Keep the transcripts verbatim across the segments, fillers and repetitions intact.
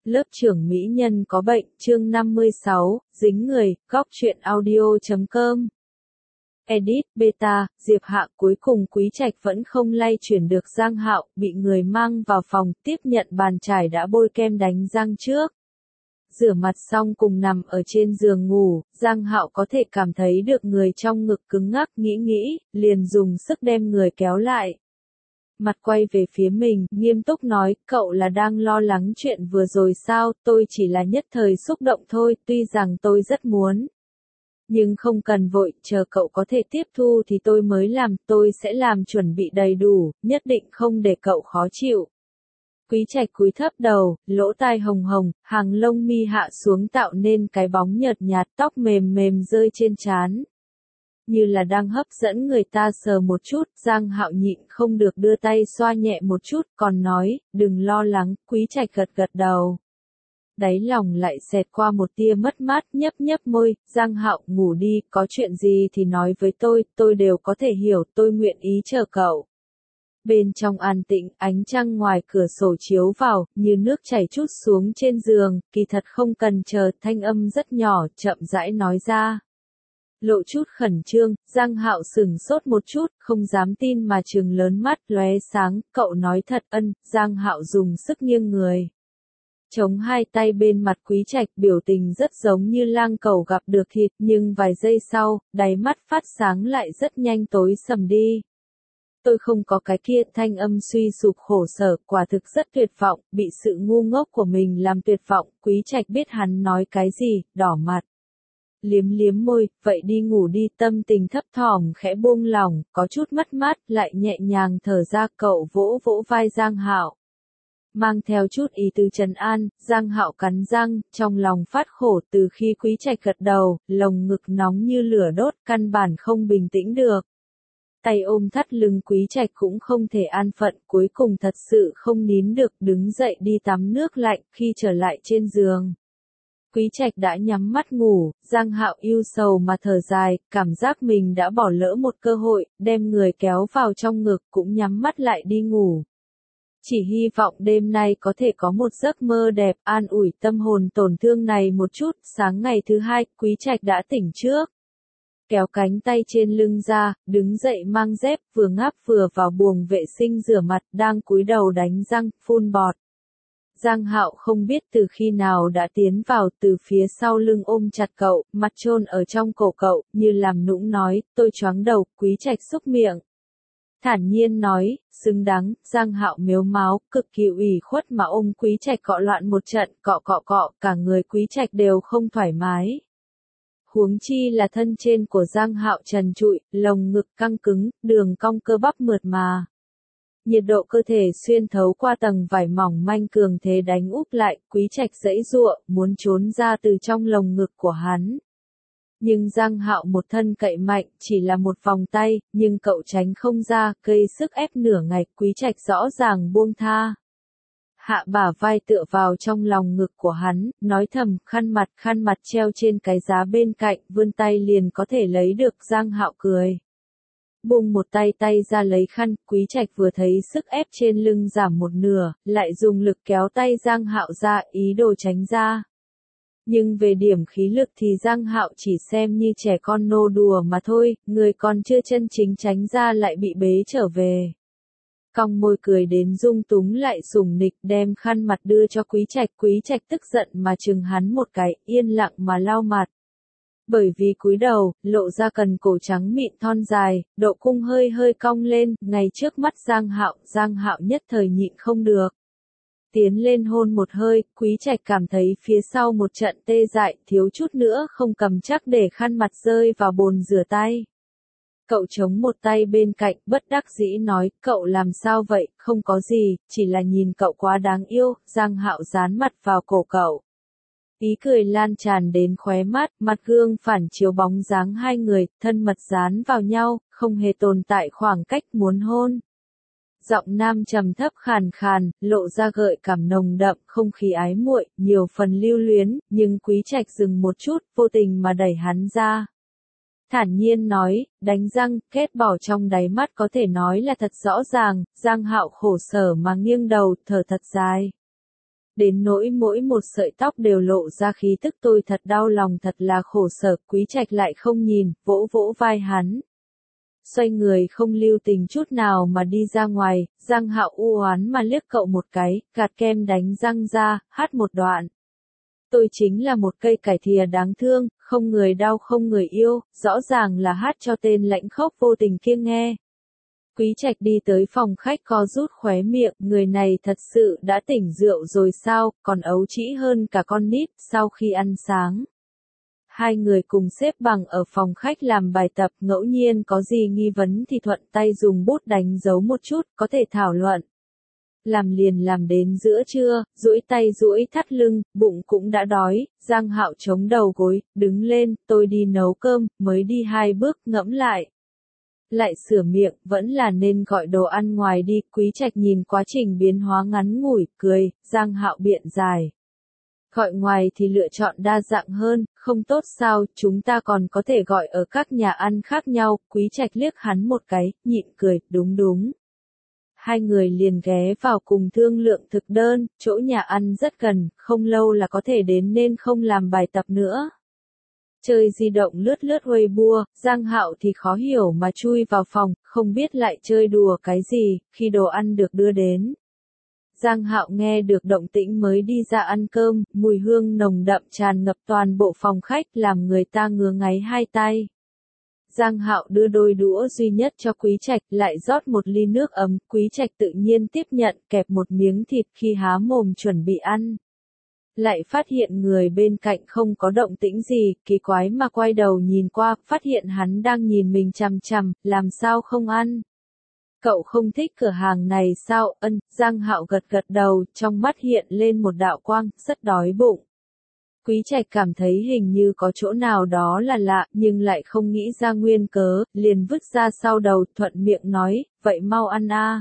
Lớp trưởng mỹ nhân có bệnh, chương năm mươi sáu, dính người, góc truyện audio chấm com. Edit, beta, Diệp Hạ cuối cùng Quý Trạch vẫn không lay chuyển được Giang Hạo, bị người mang vào phòng, tiếp nhận bàn chải đã bôi kem đánh răng trước. Rửa mặt xong cùng nằm ở trên giường ngủ, Giang Hạo có thể cảm thấy được người trong ngực cứng ngắc, nghĩ nghĩ, liền dùng sức đem người kéo lại. Mặt quay về phía mình, nghiêm túc nói, cậu là đang lo lắng chuyện vừa rồi sao, tôi chỉ là nhất thời xúc động thôi, tuy rằng tôi rất muốn. Nhưng không cần vội, chờ cậu có thể tiếp thu thì tôi mới làm, tôi sẽ làm chuẩn bị đầy đủ, nhất định không để cậu khó chịu. Quý Trạch cúi thấp đầu, lỗ tai hồng hồng, hàng lông mi hạ xuống tạo nên cái bóng nhợt nhạt, tóc mềm mềm rơi trên trán. Như là đang hấp dẫn người ta sờ một chút, Giang Hạo nhịn không được đưa tay xoa nhẹ một chút, còn nói, đừng lo lắng, Quý Trạch gật gật đầu. Đáy lòng lại xẹt qua một tia mất mát, nhấp nhấp môi, Giang Hạo ngủ đi, có chuyện gì thì nói với tôi, tôi đều có thể hiểu, tôi nguyện ý chờ cậu. Bên trong an tĩnh, ánh trăng ngoài cửa sổ chiếu vào, như nước chảy chút xuống trên giường, kỳ thật không cần chờ, thanh âm rất nhỏ, chậm rãi nói ra. Lộ chút khẩn trương, Giang Hạo sửng sốt một chút, không dám tin mà trừng lớn mắt, lóe sáng, cậu nói thật ân, Giang Hạo dùng sức nghiêng người. Chống hai tay bên mặt Quý Trạch, biểu tình rất giống như lang cẩu gặp được thịt, nhưng vài giây sau, đáy mắt phát sáng lại rất nhanh tối sầm đi. Tôi không có cái kia, thanh âm suy sụp khổ sở, quả thực rất tuyệt vọng, bị sự ngu ngốc của mình làm tuyệt vọng, Quý Trạch biết hắn nói cái gì, đỏ mặt. Liếm liếm môi, vậy đi ngủ đi, tâm tình thấp thỏm khẽ buông lỏng, có chút mất mát, lại nhẹ nhàng thở ra, cậu vỗ vỗ vai Giang Hạo. Mang theo chút ý tứ trấn an, Giang Hạo cắn răng, trong lòng phát khổ từ khi Quý Trạch gật đầu, lồng ngực nóng như lửa đốt, căn bản không bình tĩnh được. Tay ôm thắt lưng Quý Trạch cũng không thể an phận, cuối cùng thật sự không nín được, đứng dậy đi tắm nước lạnh, khi trở lại trên giường. Quý Trạch đã nhắm mắt ngủ, Giang Hạo ưu sầu mà thở dài, cảm giác mình đã bỏ lỡ một cơ hội, đem người kéo vào trong ngực cũng nhắm mắt lại đi ngủ. Chỉ hy vọng đêm nay có thể có một giấc mơ đẹp, an ủi tâm hồn tổn thương này một chút, sáng ngày thứ hai, Quý Trạch đã tỉnh trước. Kéo cánh tay trên lưng ra, đứng dậy mang dép, vừa ngáp vừa vào buồng vệ sinh rửa mặt, đang cúi đầu đánh răng, phun bọt. Giang Hạo không biết từ khi nào đã tiến vào từ phía sau lưng ôm chặt cậu, mặt chôn ở trong cổ cậu, như làm nũng nói, tôi choáng đầu, Quý Trạch xúc miệng. Thản nhiên nói, xứng đáng, Giang Hạo mếu máo, cực kỳ ủy khuất mà ôm Quý Trạch cọ loạn một trận, cọ cọ cọ, cả người Quý Trạch đều không thoải mái. Huống chi là thân trên của Giang Hạo trần trụi, lồng ngực căng cứng, đường cong cơ bắp mượt mà. Nhiệt độ cơ thể xuyên thấu qua tầng vải mỏng manh cường thế đánh úp lại, Quý Trạch giãy giụa, muốn trốn ra từ trong lồng ngực của hắn. Nhưng Giang Hạo một thân cậy mạnh, chỉ là một vòng tay, nhưng cậu tránh không ra, gây sức ép nửa ngày, Quý Trạch rõ ràng buông tha. Hạ bả vai tựa vào trong lòng ngực của hắn, nói thầm, khăn mặt khăn mặt treo trên cái giá bên cạnh, vươn tay liền có thể lấy được, Giang Hạo cười. Buông một tay tay ra lấy khăn, Quý Trạch vừa thấy sức ép trên lưng giảm một nửa, lại dùng lực kéo tay Giang Hạo ra, ý đồ tránh ra. Nhưng về điểm khí lực thì Giang Hạo chỉ xem như trẻ con nô đùa mà thôi, người còn chưa chân chính tránh ra lại bị bế trở về. Cong môi cười đến rung túng lại sủng nịch đem khăn mặt đưa cho Quý Trạch, Quý Trạch tức giận mà chừng hắn một cái, yên lặng mà lau mặt. Bởi vì cúi đầu, lộ ra cần cổ trắng mịn thon dài, độ cung hơi hơi cong lên, ngay trước mắt Giang Hạo, Giang Hạo nhất thời nhịn không được. Tiến lên hôn một hơi, Quý Trạch cảm thấy phía sau một trận tê dại, thiếu chút nữa không cầm chắc để khăn mặt rơi vào bồn rửa tay. Cậu chống một tay bên cạnh, bất đắc dĩ nói, cậu làm sao vậy, không có gì, chỉ là nhìn cậu quá đáng yêu, Giang Hạo dán mặt vào cổ cậu. Ý cười lan tràn đến khóe mắt, mặt gương phản chiếu bóng dáng hai người, thân mật dán vào nhau, không hề tồn tại khoảng cách muốn hôn. Giọng nam trầm thấp khàn khàn, lộ ra gợi cảm nồng đậm, không khí ái muội, nhiều phần lưu luyến, nhưng Quý Trạch dừng một chút, vô tình mà đẩy hắn ra. Thản nhiên nói, đánh răng, kết bỏ trong đáy mắt có thể nói là thật rõ ràng, Giang Hạo khổ sở mà nghiêng đầu, thở thật dài. đến nỗi mỗi một sợi tóc đều lộ ra khí tức. Tôi thật đau lòng, thật là khổ sở. Quý Trạch lại không nhìn, vỗ vỗ vai hắn. Xoay người không lưu tình chút nào mà đi ra ngoài. Giang Hạo u oán mà liếc cậu một cái, gạt kem đánh răng ra, hát một đoạn. Tôi chính là một cây cải thìa đáng thương, không người đau không người yêu, rõ ràng là hát cho tên lãnh khốc vô tình kia nghe. Quý Trạch đi tới phòng khách co rút khóe miệng, người này thật sự đã tỉnh rượu rồi sao, còn ấu trĩ hơn cả con nít sau khi ăn sáng. Hai người cùng xếp bằng ở phòng khách làm bài tập, ngẫu nhiên có gì nghi vấn thì thuận tay dùng bút đánh dấu một chút, có thể thảo luận. Làm liền làm đến giữa trưa, duỗi tay duỗi thắt lưng, bụng cũng đã đói. Giang Hạo chống đầu gối, đứng lên, tôi đi nấu cơm, mới đi hai bước, ngẫm lại. Lại sửa miệng, vẫn là nên gọi đồ ăn ngoài đi. Quý Trạch nhìn quá trình biến hóa ngắn ngủi, cười. Giang Hạo biện giải. Gọi ngoài thì lựa chọn đa dạng hơn, không tốt sao, chúng ta còn có thể gọi ở các nhà ăn khác nhau. Quý Trạch liếc hắn một cái, nhịn cười, đúng đúng. Hai người liền ghé vào cùng thương lượng thực đơn, chỗ nhà ăn rất gần, không lâu là có thể đến nên không làm bài tập nữa. Chơi di động lướt lướt Weibo, Giang Hạo thì khó hiểu mà chui vào phòng, không biết lại chơi đùa cái gì, khi đồ ăn được đưa đến. Giang Hạo nghe được động tĩnh mới đi ra ăn cơm, mùi hương nồng đậm tràn ngập toàn bộ phòng khách làm người ta ngứa ngáy hai tay. Giang Hạo đưa đôi đũa duy nhất cho Quý Trạch, lại rót một ly nước ấm. Quý Trạch tự nhiên tiếp nhận, kẹp một miếng thịt khi há mồm chuẩn bị ăn. Lại phát hiện người bên cạnh không có động tĩnh gì, kỳ quái mà quay đầu nhìn qua, phát hiện hắn đang nhìn mình chằm chằm, làm sao không ăn. Cậu không thích cửa hàng này sao? Ân, Giang Hạo gật gật đầu, trong mắt hiện lên một đạo quang, rất đói bụng. Quý Trạch cảm thấy hình như có chỗ nào đó là lạ, nhưng lại không nghĩ ra nguyên cớ, liền vứt ra sau đầu, thuận miệng nói, vậy mau ăn a.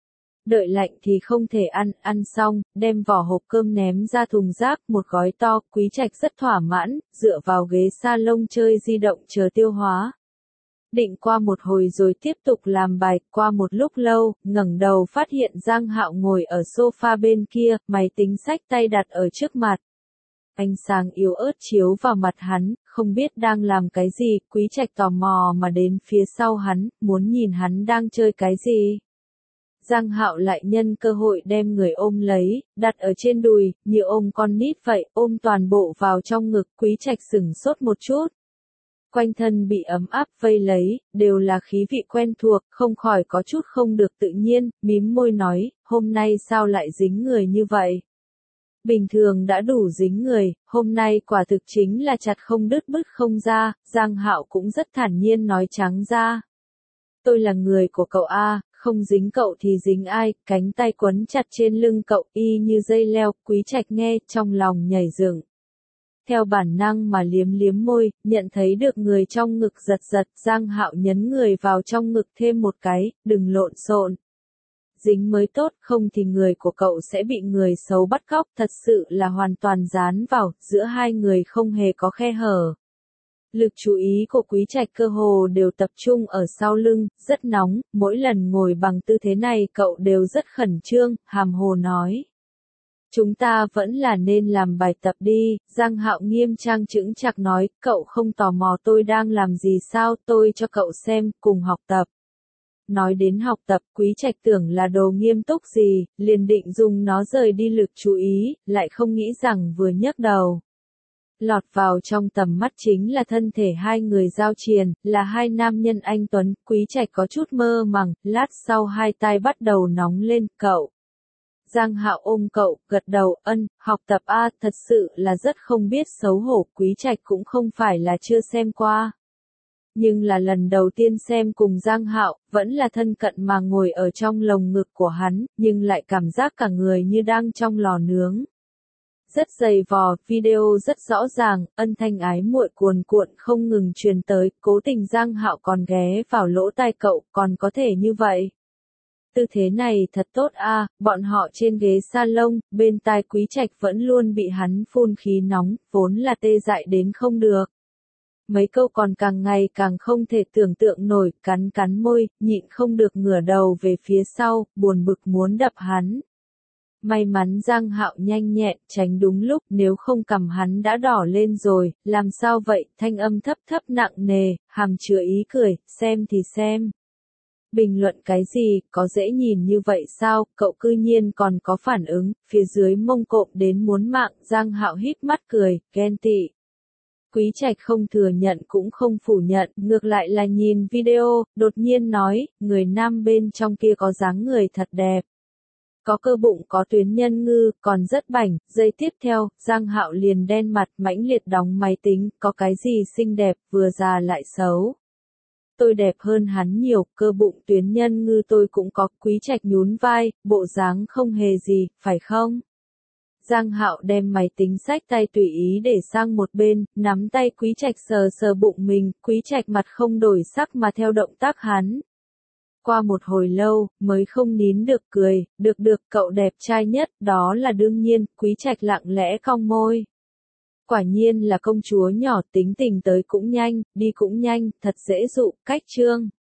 Đợi lạnh thì không thể ăn, ăn xong, đem vỏ hộp cơm ném ra thùng rác, một gói to. Quý Trạch rất thỏa mãn, dựa vào ghế salon chơi di động chờ tiêu hóa. Định qua một hồi rồi tiếp tục làm bài. Qua một lúc lâu, ngẩng đầu phát hiện Giang Hạo ngồi ở sofa bên kia, máy tính xách tay đặt ở trước mặt. Ánh sáng yếu ớt chiếu vào mặt hắn, không biết đang làm cái gì. Quý Trạch tò mò mà đến phía sau hắn, muốn nhìn hắn đang chơi cái gì. Giang Hạo lại nhân cơ hội đem người ôm lấy, đặt ở trên đùi, như ôm con nít vậy, ôm toàn bộ vào trong ngực. Quý Trạch sửng sốt một chút. Quanh thân bị ấm áp vây lấy, đều là khí vị quen thuộc, không khỏi có chút không được tự nhiên, mím môi nói, hôm nay sao lại dính người như vậy? Bình thường đã đủ dính người, hôm nay quả thực chính là chặt không đứt bứt không ra. Giang Hạo cũng rất thản nhiên nói trắng ra. Tôi là người của cậu a, không dính cậu thì dính ai? Cánh tay quấn chặt trên lưng cậu y như dây leo. Quý Trạch nghe, trong lòng nhảy dựng. Theo bản năng mà liếm liếm môi, nhận thấy được người trong ngực giật giật. Giang Hạo nhấn người vào trong ngực thêm một cái, đừng lộn xộn. Dính mới tốt, không thì người của cậu sẽ bị người xấu bắt cóc. Thật sự là hoàn toàn dán vào, giữa hai người không hề có khe hở. Lực chú ý của Quý Trạch cơ hồ đều tập trung ở sau lưng, rất nóng, mỗi lần ngồi bằng tư thế này cậu đều rất khẩn trương, hàm hồ nói. Chúng ta vẫn là nên làm bài tập đi. Giang Hạo nghiêm trang chững chạc nói, cậu không tò mò tôi đang làm gì sao, tôi cho cậu xem, cùng học tập. Nói đến học tập, Quý Trạch tưởng là đồ nghiêm túc gì, liền định dùng nó rời đi lực chú ý, lại không nghĩ rằng vừa nhấc đầu. Lọt vào trong tầm mắt chính là thân thể hai người giao triền, là hai nam nhân anh tuấn. Quý Trạch có chút mơ màng, lát sau hai tay bắt đầu nóng lên, cậu. Giang Hạo ôm cậu, gật đầu, ân, học tập a, thật sự là rất không biết xấu hổ. Quý Trạch cũng không phải là chưa xem qua. Nhưng là lần đầu tiên xem cùng Giang Hạo, vẫn là thân cận mà ngồi ở trong lồng ngực của hắn, nhưng lại cảm giác cả người như đang trong lò nướng. Rất dày vò, video rất rõ ràng, ân thanh ái muội cuồn cuộn không ngừng truyền tới, cố tình Giang Hạo còn ghé vào lỗ tai cậu, còn có thể như vậy. Tư thế này thật tốt a, bọn họ trên ghế salon, bên tai Quý Trạch vẫn luôn bị hắn phun khí nóng, vốn là tê dại đến không được. Mấy câu còn càng ngày càng không thể tưởng tượng nổi, cắn cắn môi, nhịn không được ngửa đầu về phía sau, buồn bực muốn đập hắn. May mắn Giang Hạo nhanh nhẹn, tránh đúng lúc, nếu không cằm hắn đã đỏ lên rồi, làm sao vậy, thanh âm thấp thấp nặng nề, hàm chứa ý cười, xem thì xem. Bình luận cái gì, có dễ nhìn như vậy sao, cậu cư nhiên còn có phản ứng, phía dưới mông cộm đến muốn mạng, Giang Hạo híp mắt cười, ghen tị. Quý Trạch không thừa nhận cũng không phủ nhận, ngược lại là nhìn video, đột nhiên nói, người nam bên trong kia có dáng người thật đẹp. Có cơ bụng có tuyến nhân ngư, còn rất bảnh, giây tiếp theo, Giang Hạo liền đen mặt mãnh liệt đóng máy tính, có cái gì xinh đẹp, vừa già lại xấu. Tôi đẹp hơn hắn nhiều, cơ bụng tuyến nhân ngư tôi cũng có, Quý Trạch nhún vai, bộ dáng không hề gì, phải không? Giang Hạo đem máy tính xách tay tùy ý để sang một bên, nắm tay Quý Trạch sờ sờ bụng mình, Quý Trạch mặt không đổi sắc mà theo động tác hắn. Qua một hồi lâu, mới không nín được cười, được được, cậu đẹp trai nhất, đó là đương nhiên, Quý Trạch lặng lẽ cong môi. Quả nhiên là công chúa nhỏ, tính tình tới cũng nhanh, đi cũng nhanh, thật dễ dụ, cách chương.